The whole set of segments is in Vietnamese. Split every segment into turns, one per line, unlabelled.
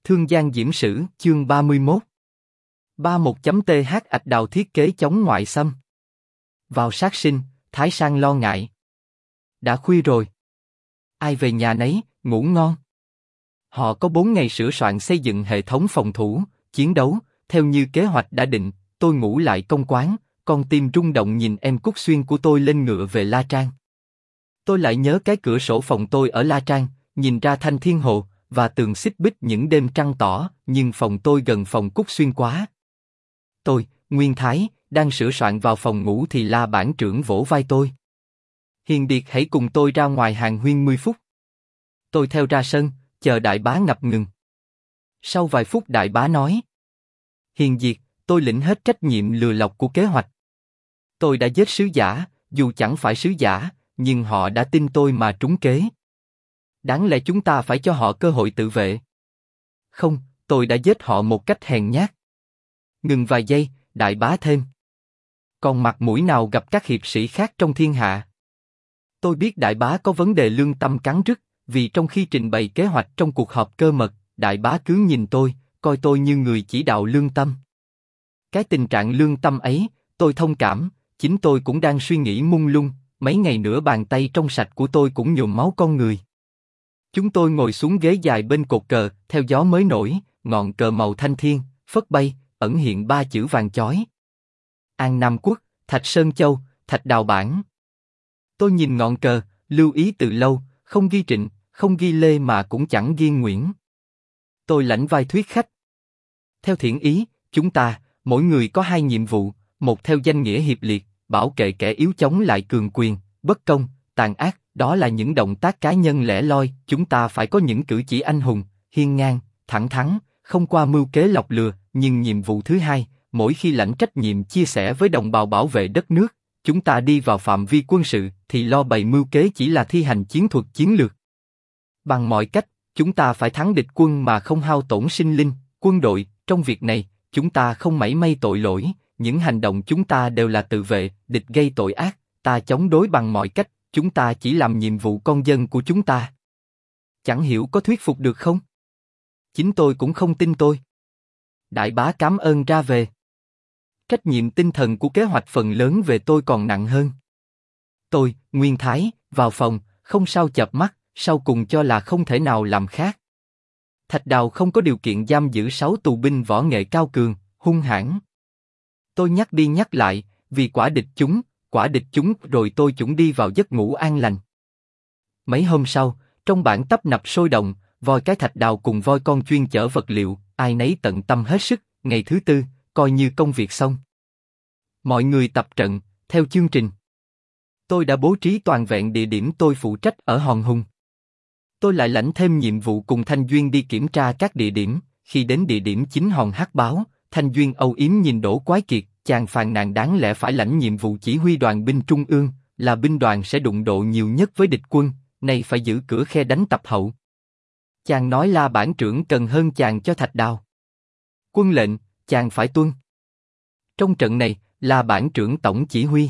Thương Giang Diễm Sử, chương 31. 31.th Ạch Đào thiết kế chống ngoại xâm. Vào sát sinh, Thái Sang lo ngại. Đã khuya rồi. Ai về nhà nấy, ngủ ngon. Họ có 4 ngày sửa soạn xây dựng hệ thống phòng thủ, chiến đấu, theo như kế hoạch đã định. Tôi ngủ lại công quán, con tim rung động nhìn em Cúc Xuyên của tôi lên ngựa về La Trang. Tôi lại nhớ cái cửa sổ phòng tôi ở La Trang, nhìn ra Thanh Thiên Hồ và tường xích bích những đêm trăng tỏ, nhưng phòng tôi gần phòng Cúc Xuyên quá. Tôi, Nguyên Thái, đang sửa soạn vào phòng ngủ thì La Bản trưởng vỗ vai tôi. Hiền Điệt, hãy cùng tôi ra ngoài hàng huyên 10 phút. Tôi theo ra sân, chờ đại bá ngập ngừng. Sau vài phút đại bá nói: Hiền Điệt, tôi lĩnh hết trách nhiệm lừa lọc của kế hoạch. Tôi đã giết sứ giả, dù chẳng phải sứ giả, nhưng họ đã tin tôi mà trúng kế. Đáng lẽ chúng ta phải cho họ cơ hội tự vệ. Không, tôi đã giết họ một cách hèn nhát. Ngừng vài giây, đại bá thêm: còn mặt mũi nào gặp các hiệp sĩ khác trong thiên hạ? Tôi biết đại bá có vấn đề lương tâm cắn rứt, vì trong khi trình bày kế hoạch trong cuộc họp cơ mật, đại bá cứ nhìn tôi, coi tôi như người chỉ đạo lương tâm. Cái tình trạng lương tâm ấy, tôi thông cảm, chính tôi cũng đang suy nghĩ mông lung, mấy ngày nữa bàn tay trong sạch của tôi cũng nhuộm máu con người. Chúng tôi ngồi xuống ghế dài bên cột cờ, theo gió mới nổi, ngọn cờ màu thanh thiên, phất bay, ẩn hiện 3 chữ vàng chói. An Nam Quốc, Thạch Sơn Châu, Thạch Đào Bản. Tôi nhìn ngọn cờ, lưu ý từ lâu, không ghi Trịnh, không ghi Lê mà cũng chẳng ghi Nguyễn. Tôi lãnh vai thuyết khách. Theo thiện ý, chúng ta, mỗi người có 2 nhiệm vụ, một theo danh nghĩa hiệp liệt, bảo kệ kẻ yếu chống lại cường quyền, bất công, tàn ác, đó là những động tác cá nhân lẻ loi, chúng ta phải có những cử chỉ anh hùng, hiên ngang, thẳng thắn, không qua mưu kế lọc lừa, nhưng nhiệm vụ thứ 2, mỗi khi lãnh trách nhiệm chia sẻ với đồng bào bảo vệ đất nước, chúng ta đi vào phạm vi quân sự, thì lo bày mưu kế chỉ là thi hành chiến thuật chiến lược. Bằng mọi cách, chúng ta phải thắng địch quân mà không hao tổn sinh linh, quân đội, trong việc này, chúng ta không mảy may tội lỗi, những hành động chúng ta đều là tự vệ, địch gây tội ác, ta chống đối bằng mọi cách, chúng ta chỉ làm nhiệm vụ con dân của chúng ta. Chẳng hiểu có thuyết phục được không? Chính tôi cũng không tin tôi. Đại bá cảm ơn ra về. Trách nhiệm tinh thần của kế hoạch phần lớn về tôi còn nặng hơn. Tôi, Nguyên Thái, vào phòng, không sao chợp mắt, sau cùng cho là không thể nào làm khác. Thạch Đào không có điều kiện giam giữ 6 tù binh võ nghệ cao cường, hung hãn. Tôi nhắc đi nhắc lại, vì quả địch chúng, rồi tôi chuẩn đi vào giấc ngủ an lành. Mấy hôm sau, trong bản tấp nập sôi động, voi cái Thạch Đào cùng voi con chuyên chở vật liệu, ai nấy tận tâm hết sức. Ngày thứ 4, coi như công việc xong. Mọi người tập trận, theo chương trình. Tôi đã bố trí toàn vẹn địa điểm tôi phụ trách ở Hòn Hùng. Tôi lại lãnh thêm nhiệm vụ cùng Thanh Duyên đi kiểm tra các địa điểm. Khi đến địa điểm chính Hòn Hắc Báo, Thanh Duyên âu yếm nhìn Đỗ Quái Kiệt, chàng phàn nàn đáng lẽ phải lãnh nhiệm vụ chỉ huy đoàn binh trung ương, là binh đoàn sẽ đụng độ nhiều nhất với địch quân, nay phải giữ cửa khe đánh tập hậu. Chàng nói La Bản trưởng cần hơn chàng cho Thạch Đào. Quân lệnh, chàng phải tuân. Trong trận này, La Bản trưởng tổng chỉ huy.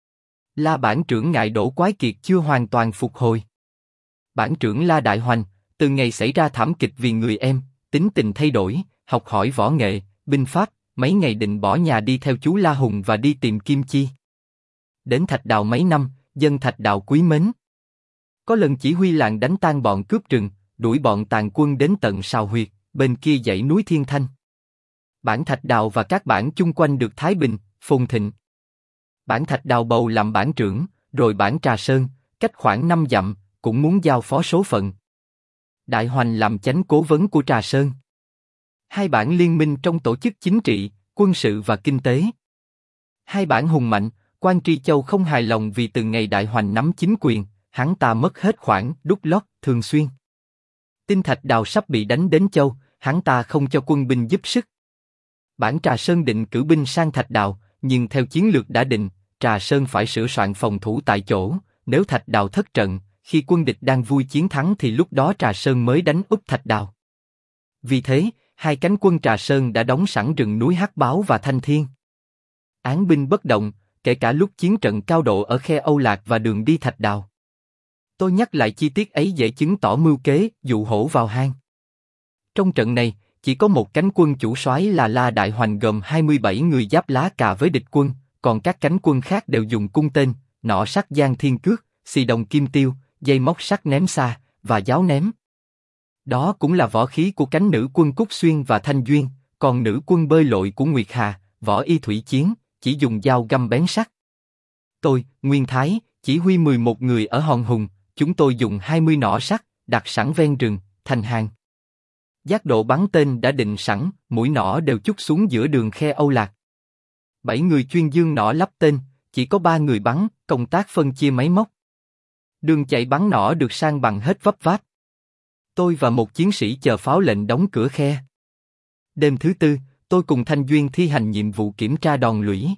La Bản trưởng ngại Đỗ Quái Kiệt chưa hoàn toàn phục hồi. Bản trưởng La Đại Hoành, từ ngày xảy ra thảm kịch vì người em, tính tình thay đổi, học hỏi võ nghệ, binh pháp, mấy ngày định bỏ nhà đi theo chú La Hùng và đi tìm Kim Chi. Đến Thạch Đào mấy năm, dân Thạch Đào quý mến. Có lần chỉ huy làng đánh tan bọn cướp rừng, đuổi bọn tàn quân đến tận Sào Huyệt, bên kia dãy núi Thiên Thanh. Bản Thạch Đào và các bản chung quanh được thái bình, phồn thịnh. Bản Thạch Đào bầu làm bản trưởng, rồi bản Trà Sơn, cách khoảng 5 dặm, cũng muốn giao phó số phận. Đại Hoành làm chánh cố vấn của Trà Sơn. 2 bản liên minh trong tổ chức chính trị, quân sự và kinh tế. 2 bản hùng mạnh, Quan Tri Châu không hài lòng vì từ ngày Đại Hoành nắm chính quyền, hắn ta mất hết khoản đút lót thường xuyên. Tin Thạch Đào sắp bị đánh đến Châu, hắn ta không cho quân binh giúp sức. Bản Trà Sơn định cử binh sang Thạch Đào, nhưng theo chiến lược đã định, Trà Sơn phải sửa soạn phòng thủ tại chỗ, nếu Thạch Đào thất trận, khi quân địch đang vui chiến thắng thì lúc đó Trà Sơn mới đánh úp Thạch Đào. Vì thế, 2 cánh quân Trà Sơn đã đóng sẵn rừng núi Hắc Báo và Thanh Thiên. Án binh bất động, kể cả lúc chiến trận cao độ ở khe Âu Lạc và đường đi Thạch Đào. Tôi nhắc lại chi tiết ấy dễ chứng tỏ mưu kế dụ hổ vào hang. Trong trận này, chỉ có một cánh quân chủ soái là La Đại Hoành gồm 27 người giáp lá cà với địch quân, còn các cánh quân khác đều dùng cung tên, nỏ sắt giang thiên cước, xì đồng kim tiêu, dây móc sắt ném xa và giáo ném. Đó cũng là võ khí của cánh nữ quân Cúc Xuyên và Thanh Duyên, còn nữ quân bơi lội của Nguyệt Hà, võ y thủy chiến, chỉ dùng dao găm bén sắt. Tôi, Nguyên Thái, chỉ huy 11 người ở Hòn Hùng, chúng tôi dùng 20 nỏ sắt, đặt sẵn ven rừng, thành hàng. Giác độ bắn tên đã định sẵn, mũi nỏ đều chúc xuống giữa đường khe Âu Lạc. 7 người chuyên dương nỏ lắp tên, chỉ có 3 người bắn, công tác phân chia máy móc. Đường chạy bắn nỏ được sang bằng hết vấp váp. Tôi và một chiến sĩ chờ pháo lệnh đóng cửa khe. Đêm thứ tư, tôi cùng Thanh Duyên thi hành nhiệm vụ kiểm tra đòn lũy.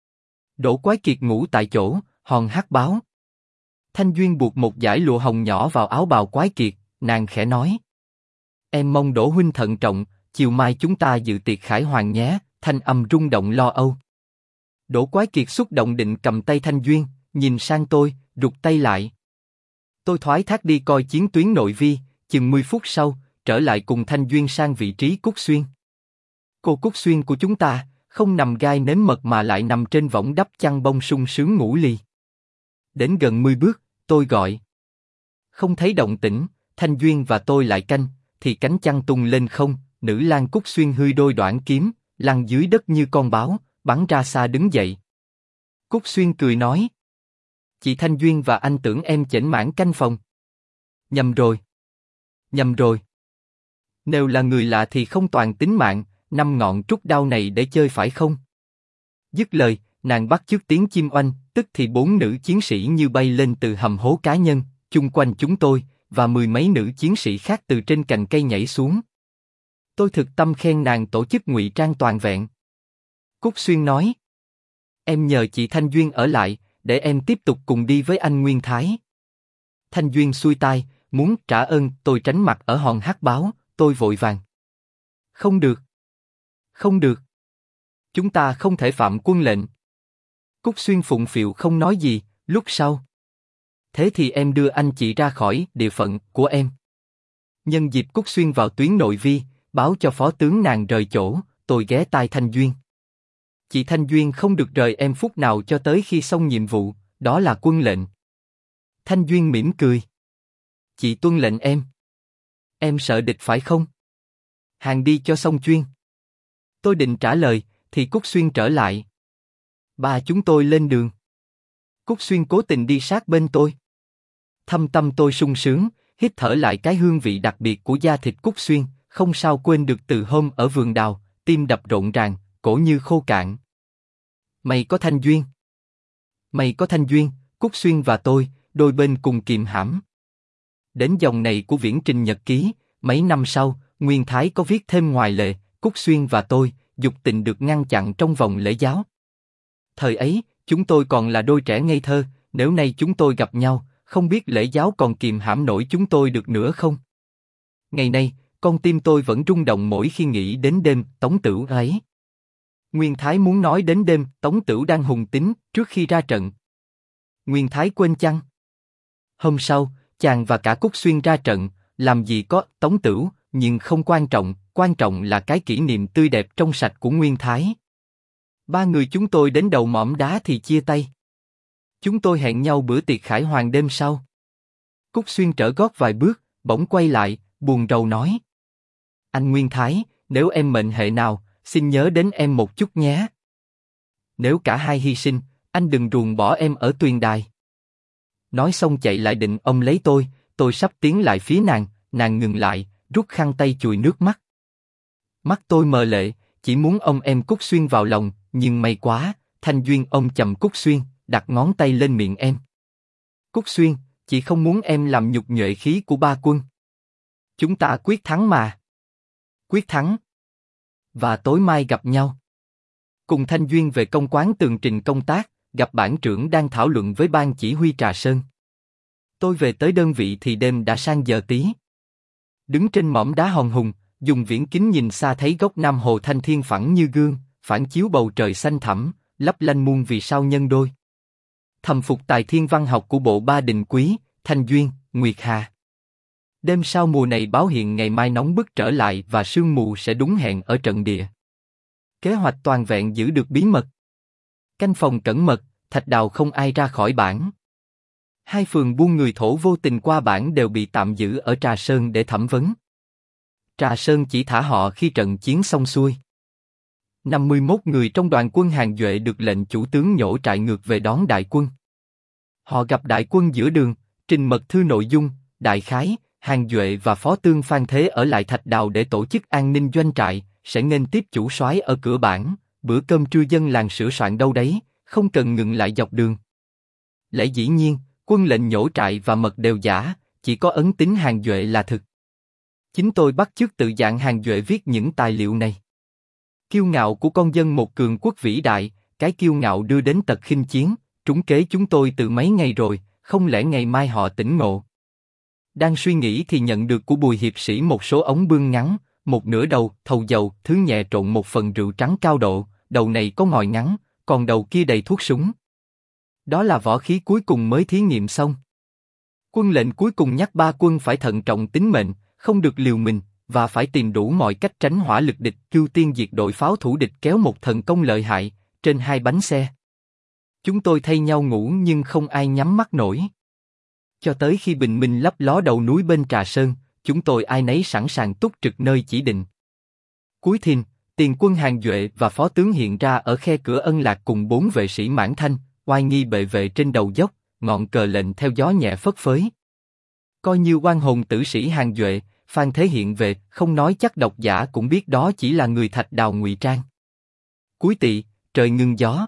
Đỗ Quái Kiệt ngủ tại chỗ, hòn hát báo. Thanh Duyên buộc một dải lụa hồng nhỏ vào áo bào Quái Kiệt, nàng khẽ nói: "Em mong Đỗ huynh thận trọng, chiều mai chúng ta dự tiệc khải hoàn nhé." Thanh âm rung động lo âu. Đỗ Quái Kiệt xúc động định cầm tay Thanh Duyên, nhìn sang tôi, rụt tay lại. Tôi thoái thác đi coi chiến tuyến nội vi, chừng 10 phút sau, trở lại cùng Thanh Duyên sang vị trí Cúc Xuyên. Cô Cúc Xuyên của chúng ta, không nằm gai nếm mật mà lại nằm trên võng đắp chăn bông sung sướng ngủ lì. Đến gần 10 bước, tôi gọi. Không thấy động tĩnh, Thanh Duyên và tôi lại canh, thì cánh chăn tung lên không, nữ lang Cúc Xuyên hươi đôi đoạn kiếm, lăn dưới đất như con báo, bắn ra xa đứng dậy. Cúc Xuyên cười nói: "Chị Thanh Duyên và anh tưởng em chểnh mảng canh phòng." Nhầm rồi. Nhầm rồi. Nếu là người lạ thì không toàn tính mạng, 5 ngọn trúc đao này để chơi phải không? Dứt lời, nàng bắt chước tiếng chim oanh, tức thì 4 nữ chiến sĩ như bay lên từ hầm hố cá nhân, chung quanh chúng tôi, và 10 mấy nữ chiến sĩ khác từ trên cành cây nhảy xuống. Tôi thực tâm khen nàng tổ chức ngụy trang toàn vẹn. Cúc Xuyên nói: "Em nhờ chị Thanh Duyên ở lại, để em tiếp tục cùng đi với anh Nguyên Thái." Thanh Duyên xuôi tai, muốn trả ơn. Tôi tránh mặt ở hòn hát báo, tôi vội vàng: "Không được. Không được. Chúng ta không thể phạm quân lệnh." Cúc Xuyên phụng phịu không nói gì. Lúc sau: "Thế thì em đưa anh chị ra khỏi địa phận của em." Nhân dịp Cúc Xuyên vào tuyến nội vi, báo cho phó tướng nàng rời chỗ, tôi ghé tai Thanh Duyên: "Chị Thanh Duyên không được rời em phút nào cho tới khi xong nhiệm vụ, đó là quân lệnh." Thanh Duyên mỉm cười: "Chị tuân lệnh em. Em sợ địch phải không? Hàng đi cho xong chuyên." Tôi định trả lời, thì Cúc Xuyên trở lại: "Ba chúng tôi lên đường." Cúc Xuyên cố tình đi sát bên tôi. Thâm tâm tôi sung sướng, hít thở lại cái hương vị đặc biệt của da thịt Cúc Xuyên, không sao quên được từ hôm ở vườn đào, tim đập rộn ràng, cổ như khô cạn. Mày có Thanh Duyên. Mày có Thanh Duyên, Cúc Xuyên và tôi, đôi bên cùng kìm hãm. Đến dòng này của viễn trình nhật ký, mấy năm sau, Nguyên Thái có viết thêm ngoài lệ, Cúc Xuyên và tôi, dục tình được ngăn chặn trong vòng lễ giáo. Thời ấy, chúng tôi còn là đôi trẻ ngây thơ, nếu nay chúng tôi gặp nhau, không biết lễ giáo còn kìm hãm nổi chúng tôi được nữa không? Ngày nay, con tim tôi vẫn rung động mỗi khi nghĩ đến đêm Tống Tửu ấy. Nguyên Thái muốn nói đến đêm Tống Tửu đang hùng tính trước khi ra trận. Nguyên Thái quên chăng? Hôm sau, chàng và cả Cúc Xuyên ra trận, làm gì có Tống Tửu, nhưng không quan trọng là cái kỷ niệm tươi đẹp trong sạch của Nguyên Thái. 3 người chúng tôi đến đầu mỏm đá thì chia tay. Chúng tôi hẹn nhau bữa tiệc khải hoàn đêm sau. Cúc Xuyên trở gót vài bước, bỗng quay lại, buồn rầu nói: "Anh Nguyên Thái, nếu em mệnh hệ nào, xin nhớ đến em một chút nhé. Nếu cả hai hy sinh, anh đừng ruồng bỏ em ở tuyền đài." Nói xong chạy lại định ôm lấy tôi sắp tiến lại phía nàng, nàng ngừng lại, rút khăn tay chùi nước mắt. Mắt tôi mờ lệ, chỉ muốn ôm em Cúc Xuyên vào lòng, nhưng may quá, Thanh Duyên ôm chầm Cúc Xuyên, đặt ngón tay lên miệng em. "Cúc Xuyên, chị không muốn em làm nhục nhuệ khí của ba quân. Chúng ta quyết thắng mà." Quyết thắng. Và tối mai gặp nhau. Cùng Thanh Duyên về công quán tường trình công tác, gặp bản trưởng đang thảo luận với ban chỉ huy Trà Sơn. Tôi về tới đơn vị thì đêm đã sang giờ tí. Đứng trên mỏm đá Hòn Hùng, dùng viễn kính nhìn xa thấy góc Nam Hồ Thanh Thiên phẳng như gương, phản chiếu bầu trời xanh thẳm, lấp lanh muôn vì sao nhân đôi. Thầm phục tài thiên văn học của bộ Ba Đình Quý, Thanh Duyên, Nguyệt Hà. Đêm sau mùa này báo hiện ngày mai nóng bức trở lại và sương mù sẽ đúng hẹn ở trận địa. Kế hoạch toàn vẹn giữ được bí mật. Canh phòng cẩn mật, Thạch Đào không ai ra khỏi bản. Hai phường buôn người thổ vô tình qua bản đều bị tạm giữ ở Trà Sơn để thẩm vấn. Trà Sơn chỉ thả họ khi trận chiến xong xuôi. 51 người trong đoàn quân Hàn Duệ được lệnh chủ tướng nhổ trại ngược về đón đại quân. Họ gặp đại quân giữa đường, trình mật thư nội dung, đại khái, Hàn Duệ và Phó Tương Phan Thế ở lại Thạch Đào để tổ chức an ninh doanh trại, sẽ nghênh tiếp chủ soái ở cửa bản, bữa cơm trưa dân làng sửa soạn đâu đấy, không cần ngừng lại dọc đường. Lẽ dĩ nhiên, quân lệnh nhổ trại và mật đều giả, chỉ có ấn tín Hàn Duệ là thực. Chính tôi bắt chước tự dạng Hàn Duệ viết những tài liệu này. Kiêu ngạo của con dân một cường quốc vĩ đại, cái kiêu ngạo đưa đến tật khinh chiến, trúng kế chúng tôi từ mấy ngày rồi, không lẽ ngày mai họ tỉnh ngộ. Đang suy nghĩ thì nhận được của Bùi hiệp sĩ một số ống bương ngắn, một nửa đầu, thầu dầu, thứ nhẹ trộn một phần rượu trắng cao độ, đầu này có ngòi ngắn, còn đầu kia đầy thuốc súng. Đó là võ khí cuối cùng mới thí nghiệm xong. Quân lệnh cuối cùng nhắc ba quân phải thận trọng tính mệnh, không được liều mình, và phải tìm đủ mọi cách tránh hỏa lực địch, ưu tiên diệt đội pháo thủ địch kéo một thần công lợi hại, trên hai bánh xe. Chúng tôi thay nhau ngủ nhưng không ai nhắm mắt nổi. Cho tới khi bình minh lấp ló đầu núi bên Trà Sơn, chúng tôi ai nấy sẵn sàng túc trực nơi chỉ định. Cuối thìn, tiền quân Hàn Duệ và phó tướng hiện ra ở khe cửa Ân Lạc cùng 4 vệ sĩ Mãn Thanh, oai nghi bệ vệ trên đầu dốc, ngọn cờ lệnh theo gió nhẹ phất phới. Coi như oan hồn tử sĩ Hàn Duệ, Phan Thế hiện về, không nói chắc độc giả cũng biết đó chỉ là người Thạch Đào ngụy trang. Cuối tỵ, trời ngưng gió.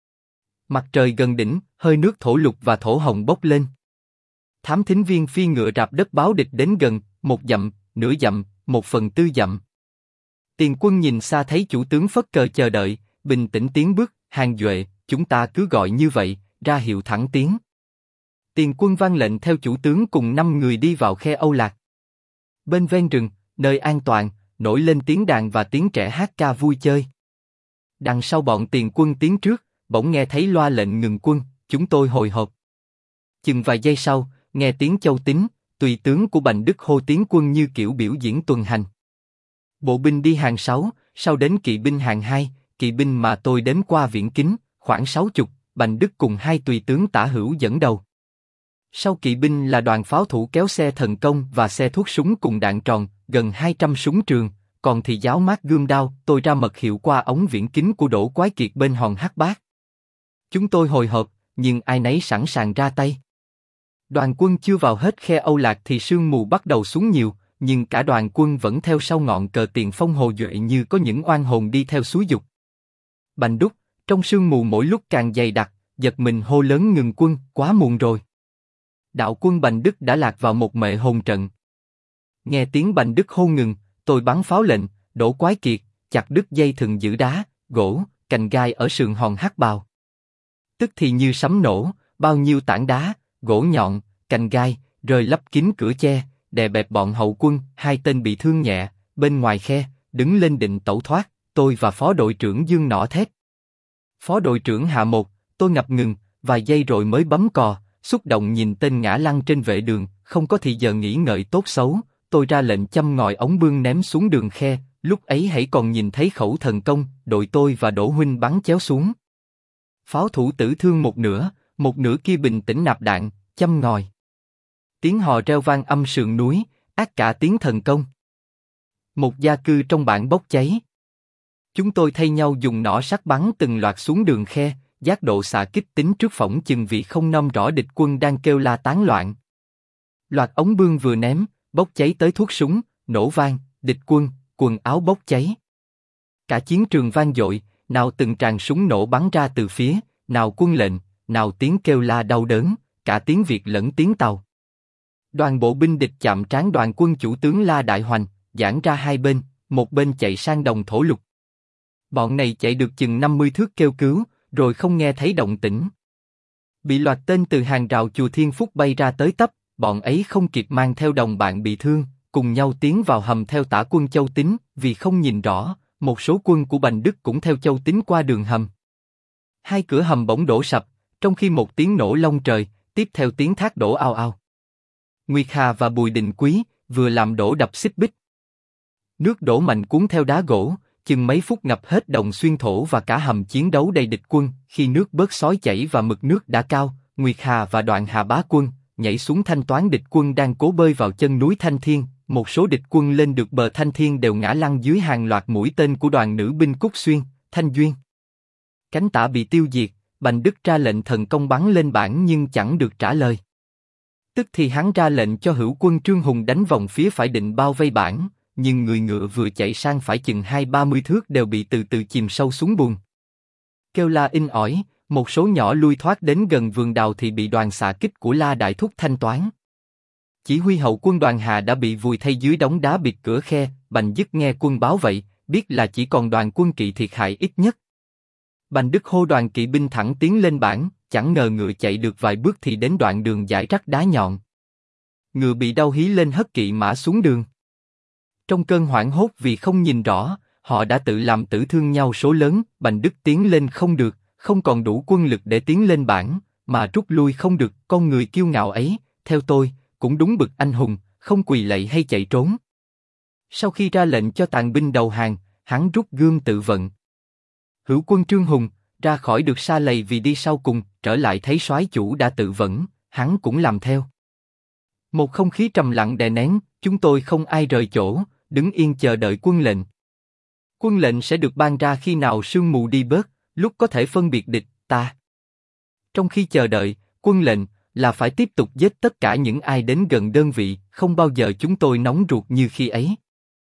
Mặt trời gần đỉnh, hơi nước thổ lục và thổ hồng bốc lên. Thám thính viên phi ngựa rạp đất báo địch đến gần, 1 dặm, nửa dặm, 1/4 dặm. Tiền quân nhìn xa thấy chủ tướng phất cờ chờ đợi, bình tĩnh tiến bước, Hàn Duệ, chúng ta cứ gọi như vậy, ra hiệu thẳng tiến. Tiền quân vang lệnh theo chủ tướng cùng 5 người đi vào khe Âu Lạc. Bên ven rừng, nơi an toàn, nổi lên tiếng đàn và tiếng trẻ hát ca vui chơi. Đằng sau bọn tiền quân tiến trước, bỗng nghe thấy loa lệnh ngừng quân, chúng tôi hồi hộp. Chừng vài giây sau, nghe tiếng Châu Tín, tùy tướng của Bành Đức hô tiến quân như kiểu biểu diễn tuần hành. Bộ binh đi hàng 6, sau đến kỵ binh hàng 2, kỵ binh mà tôi đếm qua viễn kính, khoảng 60, Bành Đức cùng 2 tùy tướng tả hữu dẫn đầu. Sau kỵ binh là đoàn pháo thủ kéo xe thần công và xe thuốc súng cùng đạn tròn, gần 200 súng trường, còn thì giáo mát gươm đao, tôi ra mật hiệu qua ống viễn kính của Đỗ Quái Kiệt bên hòn Hắc Bác. Chúng tôi hồi hộp, nhưng ai nấy sẵn sàng ra tay. Đoàn quân chưa vào hết khe Âu Lạc thì sương mù bắt đầu xuống nhiều, nhưng cả đoàn quân vẫn theo sau ngọn cờ tiền phong Hồ Duệ như có những oan hồn đi theo suối dục. Bành Đúc, trong sương mù mỗi lúc càng dày đặc, giật mình hô lớn ngừng quân, quá muộn rồi. Đạo quân Bành Đức đã lạc vào một mệ hồn trận. Nghe tiếng Bành Đức hô ngừng, tôi bắn pháo lệnh, Đỗ Quái Kiệt, chặt đứt dây thừng giữ đá, gỗ, cành gai ở sườn hòn Hắc Bào. Tức thì như sấm nổ, bao nhiêu tảng đá, gỗ nhọn, cành gai, rơi lấp kín cửa che, đè bẹp bọn hậu quân, 2 tên bị thương nhẹ, bên ngoài khe, đứng lên định tẩu thoát, tôi và phó đội trưởng Dương nỏ thét. Phó đội trưởng hạ một, tôi ngập ngừng, vài giây rồi mới bấm cò, xúc động nhìn tên ngã lăn trên vệ đường, không có thì giờ nghĩ ngợi tốt xấu, tôi ra lệnh châm ngòi ống bương ném xuống đường khe, lúc ấy hãy còn nhìn thấy khẩu thần công, đội tôi và Đỗ huynh bắn chéo xuống. Pháo thủ tử thương một nửa kia bình tĩnh nạp đạn, châm ngòi. Tiếng hò reo vang âm sườn núi, ác cả tiếng thần công. Một gia cư trong bản bốc cháy. Chúng tôi thay nhau dùng nỏ sắt bắn từng loạt xuống đường khe, giác độ xạ kích tính trước phỏng chừng vì không nắm rõ địch quân đang kêu la tán loạn. Loạt ống bương vừa ném, bốc cháy tới thuốc súng, nổ vang, địch quân, quần áo bốc cháy. Cả chiến trường vang dội, nào từng tràng súng nổ bắn ra từ phía, nào quân lệnh, nào tiếng kêu la đau đớn, cả tiếng Việt lẫn tiếng Tàu. Đoàn bộ binh địch chạm trán đoàn quân chủ tướng La Đại Hoành, giãn ra hai bên, một bên chạy sang đồng thổ lục. Bọn này chạy được chừng 50 thước kêu cứu, rồi không nghe thấy động tĩnh. Bị loạt tên từ hàng rào chùa Thiên Phúc bay ra tới tấp, bọn ấy không kịp mang theo đồng bạn bị thương, cùng nhau tiến vào hầm theo tả quân Châu Tín, vì không nhìn rõ, một số quân của Bành Đức cũng theo Châu Tín qua đường hầm. 2 cửa hầm bỗng đổ sập, trong khi một tiếng nổ long trời, tiếp theo tiếng thác đổ ao ao. Nguyệt Hà và Bùi Định Quý, vừa làm đổ đập xích bích. Nước đổ mạnh cuốn theo đá gỗ, chừng mấy phút ngập hết đồng xuyên thổ và cả hầm chiến đấu đầy địch quân. Khi nước bớt xói chảy và mực nước đã cao, Nguyệt Hà và Đoạn Hà Bá Quân nhảy xuống thanh toán địch quân đang cố bơi vào chân núi Thanh Thiên. Một số địch quân lên được bờ Thanh Thiên đều ngã lăn dưới hàng loạt mũi tên của đoàn nữ binh Cúc Xuyên, Thanh Duyên. Cánh tả bị tiêu diệt, Bành Đức ra lệnh thần công bắn lên bảng nhưng chẳng được trả lời. Tức thì hắn ra lệnh cho hữu quân Trương Hùng đánh vòng phía phải định bao vây bảng, nhưng người ngựa vừa chạy sang phải chừng 20-30 thước đều bị từ từ chìm sâu xuống bùn. Kêu la in ỏi, một số nhỏ lui thoát đến gần vườn đào thì bị đoàn xạ kích của La Đại Thúc thanh toán. Chỉ huy hậu quân Đoàn Hà đã bị vùi thay dưới đống đá bịt cửa khe. Bành Dứt nghe quân báo vậy, biết là chỉ còn đoàn quân Kỵ thiệt hại ít nhất. Bành Đức hô đoàn kỵ binh thẳng tiến lên bảng, chẳng ngờ ngựa chạy được vài bước thì đến đoạn đường dải rắc đá nhọn. Ngựa bị đau hí lên hất kỵ mã xuống đường. Trong cơn hoảng hốt vì không nhìn rõ, họ đã tự làm tử thương nhau số lớn. Bành Đức tiến lên không được, không còn đủ quân lực để tiến lên bảng, mà rút lui không được. Con người kiêu ngạo ấy, theo tôi, cũng đúng bực anh hùng, không quỳ lạy hay chạy trốn. Sau khi ra lệnh cho tàn binh đầu hàng, hắn rút gươm tự vận. Hữu quân Trương Hùng ra khỏi được sa lầy vì đi sau cùng, trở lại thấy soái chủ đã tự vẫn, hắn cũng làm theo. Một không khí trầm lặng đè nén, chúng tôi không ai rời chỗ, đứng yên chờ đợi quân lệnh. Quân lệnh sẽ được ban ra khi nào sương mù đi bớt, lúc có thể phân biệt địch ta. Trong khi chờ đợi, quân lệnh là phải tiếp tục giết tất cả những ai đến gần đơn vị, không bao giờ chúng tôi nóng ruột như khi ấy.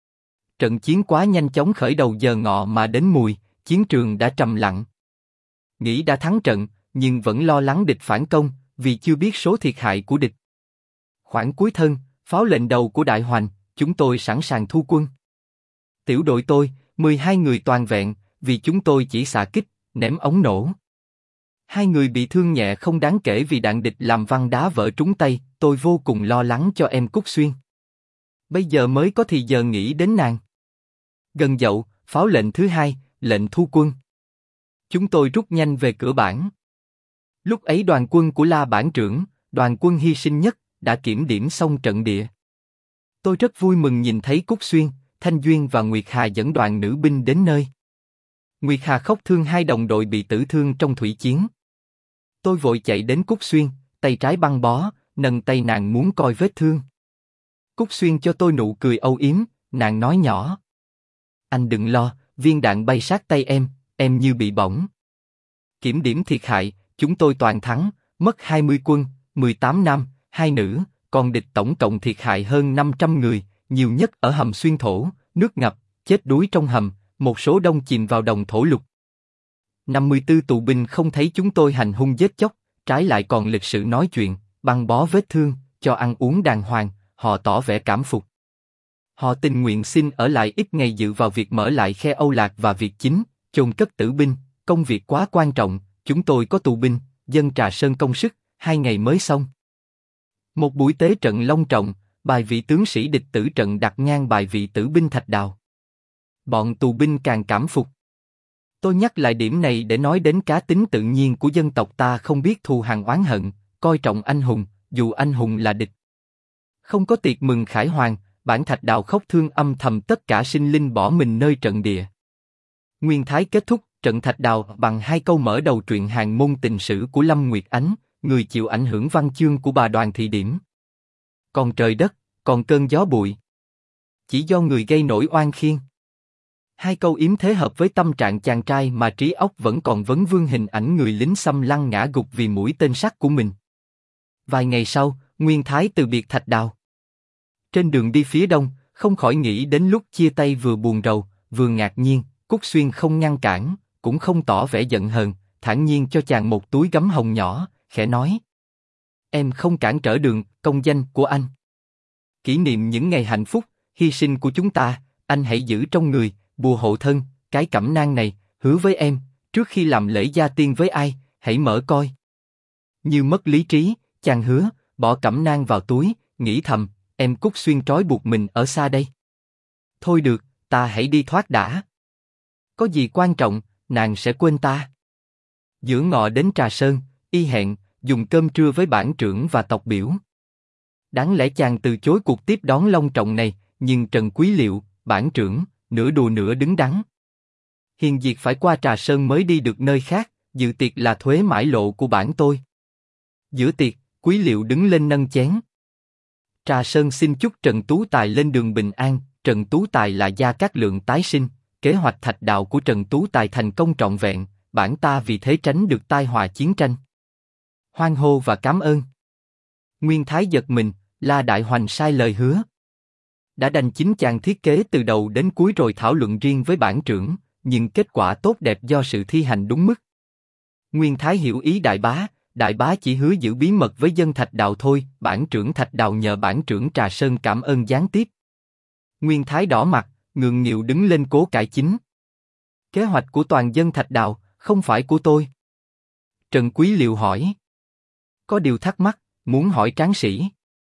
Trận chiến quá nhanh chóng khởi đầu giờ ngọ mà đến mùi, chiến trường đã trầm lặng. Nghĩ đã thắng trận, nhưng vẫn lo lắng địch phản công, vì chưa biết số thiệt hại của địch. Khoảng cuối thân, pháo lệnh đầu của Đại Hoành, chúng tôi sẵn sàng thu quân. Tiểu đội tôi, 12 người toàn vẹn, vì chúng tôi chỉ xạ kích, ném ống nổ. 2 người bị thương nhẹ không đáng kể vì đạn địch làm văng đá vỡ trúng tay. Tôi vô cùng lo lắng cho em Cúc Xuyên. Bây giờ mới có thì giờ nghĩ đến nàng. Gần dậu, pháo lệnh thứ hai, lệnh thu quân. Chúng tôi rút nhanh về cửa bản. Lúc ấy đoàn quân của La Bản trưởng, đoàn quân hy sinh nhất, đã kiểm điểm xong trận địa. Tôi rất vui mừng nhìn thấy Cúc Xuyên, Thanh Duyên và Nguyệt Hà dẫn đoàn nữ binh đến nơi. Nguyệt Hà khóc thương 2 đồng đội bị tử thương trong thủy chiến. Tôi vội chạy đến Cúc Xuyên, tay trái băng bó, nâng tay nàng muốn coi vết thương. Cúc Xuyên cho tôi nụ cười âu yếm, nàng nói nhỏ: anh đừng lo, viên đạn bay sát tay em như bị bỏng. Kiểm điểm thiệt hại, chúng tôi toàn thắng, mất 20 quân, 18 nam, 2 nữ, còn địch tổng cộng thiệt hại hơn 500 người, nhiều nhất ở hầm xuyên thổ, nước ngập, chết đuối trong hầm, một số đông chìm vào đồng thổ lục. 54 tù binh không thấy chúng tôi hành hung giết chóc, trái lại còn lịch sự nói chuyện, băng bó vết thương, cho ăn uống đàng hoàng, họ tỏ vẻ cảm phục. Họ tình nguyện xin ở lại ít ngày dự vào việc mở lại khe Âu Lạc và việc chính, chôn cất tử binh, công việc quá quan trọng, chúng tôi có tù binh, dân Trà Sơn công sức, 2 ngày mới xong. Một buổi tế trận long trọng, bài vị tướng sĩ địch tử trận đặt ngang bài vị tử binh Thạch Đào. Bọn tù binh càng cảm phục. Tôi nhắc lại điểm này để nói đến cá tính tự nhiên của dân tộc ta không biết thù hằn oán hận, coi trọng anh hùng, dù anh hùng là địch. Không có tiệc mừng khải hoàn, bản Thạch Đào khóc thương âm thầm tất cả sinh linh bỏ mình nơi trận địa. Nguyên Thái kết thúc trận Thạch Đào bằng 2 câu mở đầu truyện Hàn Môn Tình Sử của Lâm Nguyệt Ánh, người chịu ảnh hưởng văn chương của bà Đoàn Thị Điểm. Còn trời đất, còn cơn gió bụi, chỉ do người gây nổi oan khiên. 2 câu yếm thế hợp với tâm trạng chàng trai mà trí óc vẫn còn vấn vương hình ảnh người lính xâm lăng ngã gục vì mũi tên sắt của mình. Vài ngày sau, Nguyên Thái từ biệt Thạch Đào. Trên đường đi phía đông, không khỏi nghĩ đến lúc chia tay vừa buồn rầu, vừa ngạc nhiên. Cúc Xuyên không ngăn cản, cũng không tỏ vẻ giận hờn, thản nhiên cho chàng một túi gấm hồng nhỏ, khẽ nói: em không cản trở đường công danh của anh. Kỷ niệm những ngày hạnh phúc, hy sinh của chúng ta, anh hãy giữ trong người bùa hộ thân, cái cẩm nang này, hứa với em, trước khi làm lễ gia tiên với ai, hãy mở coi. Như mất lý trí, chàng hứa, bỏ cẩm nang vào túi, nghĩ thầm, em Cúc Xuyên trói buộc mình ở xa đây. Thôi được, ta hãy đi thoát đã. Có gì quan trọng, nàng sẽ quên ta. Giữa ngọ đến Trà Sơn, y hẹn, dùng cơm trưa với bản trưởng và tộc biểu. Đáng lẽ chàng từ chối cuộc tiếp đón long trọng này, nhưng Trần Quý Liệu, bản trưởng, nửa đùa nửa đứng đắn. Hiền Diệt phải qua Trà Sơn mới đi được nơi khác, dự tiệc là thuế mãi lộ của bản tôi. Giữa tiệc, Quý Liệu đứng lên nâng chén. Trà Sơn xin chúc Trần Tú Tài lên đường bình an. Trần Tú Tài là Gia Cát Lượng tái sinh, kế hoạch thạch đạo của Trần Tú Tài thành công trọn vẹn, bản ta vì thế tránh được tai họa chiến tranh. Hoan hô và cảm ơn. Nguyên Thái giật mình, La Đại Hoành sai lời hứa. Đã đành chính chàng thiết kế từ đầu đến cuối rồi thảo luận riêng với bản trưởng, nhưng kết quả tốt đẹp do sự thi hành đúng mức. Nguyên Thái hiểu ý Đại bá chỉ hứa giữ bí mật với dân thạch đạo thôi, bản trưởng thạch đạo nhờ bản trưởng Trà Sơn cảm ơn gián tiếp. Nguyên Thái đỏ mặt, ngượng nghịu đứng lên cố cãi chính. Kế hoạch của toàn dân thạch đạo, không phải của tôi. Trần Quý Liệu hỏi. Có điều thắc mắc, muốn hỏi tráng sĩ.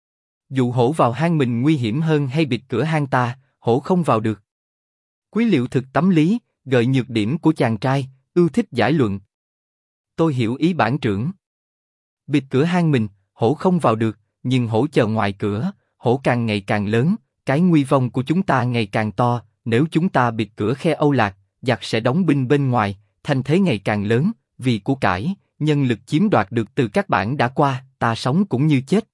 Dụ hổ vào hang mình nguy hiểm hơn hay bịt cửa hang ta, hổ không vào được. Quý Liệu thực tấm lý, gợi nhược điểm của chàng trai, ưa thích giải luận. Tôi hiểu ý bản trưởng. Bịt cửa hang mình, hổ không vào được, nhưng hổ chờ ngoài cửa, hổ càng ngày càng lớn, cái nguy vong của chúng ta ngày càng to, nếu chúng ta bịt cửa khe Âu Lạc, giặc sẽ đóng binh bên ngoài, thành thế ngày càng lớn, vì của cải, nhân lực chiếm đoạt được từ các bản đã qua, ta sống cũng như chết.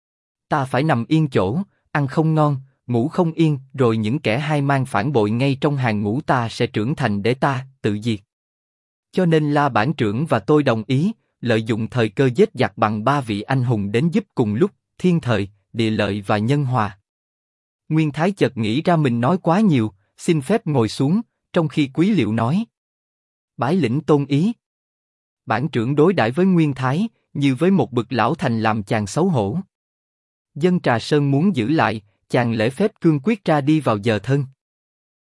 Ta phải nằm yên chỗ, ăn không ngon, ngủ không yên, rồi những kẻ hai mang phản bội ngay trong hàng ngũ ta sẽ trưởng thành để ta tự diệt. Cho nên La bản trưởng và tôi đồng ý, lợi dụng thời cơ giết giặc bằng 3 vị anh hùng đến giúp cùng lúc, thiên thời, địa lợi và nhân hòa. Nguyên Thái chợt nghĩ ra mình nói quá nhiều, xin phép ngồi xuống, trong khi Quý Liệu nói. Bái lĩnh tôn ý. Bản trưởng đối đãi với Nguyên Thái, như với một bậc lão thành làm chàng xấu hổ. Dân Trà Sơn muốn giữ lại, chàng lễ phép cương quyết ra đi vào giờ thân.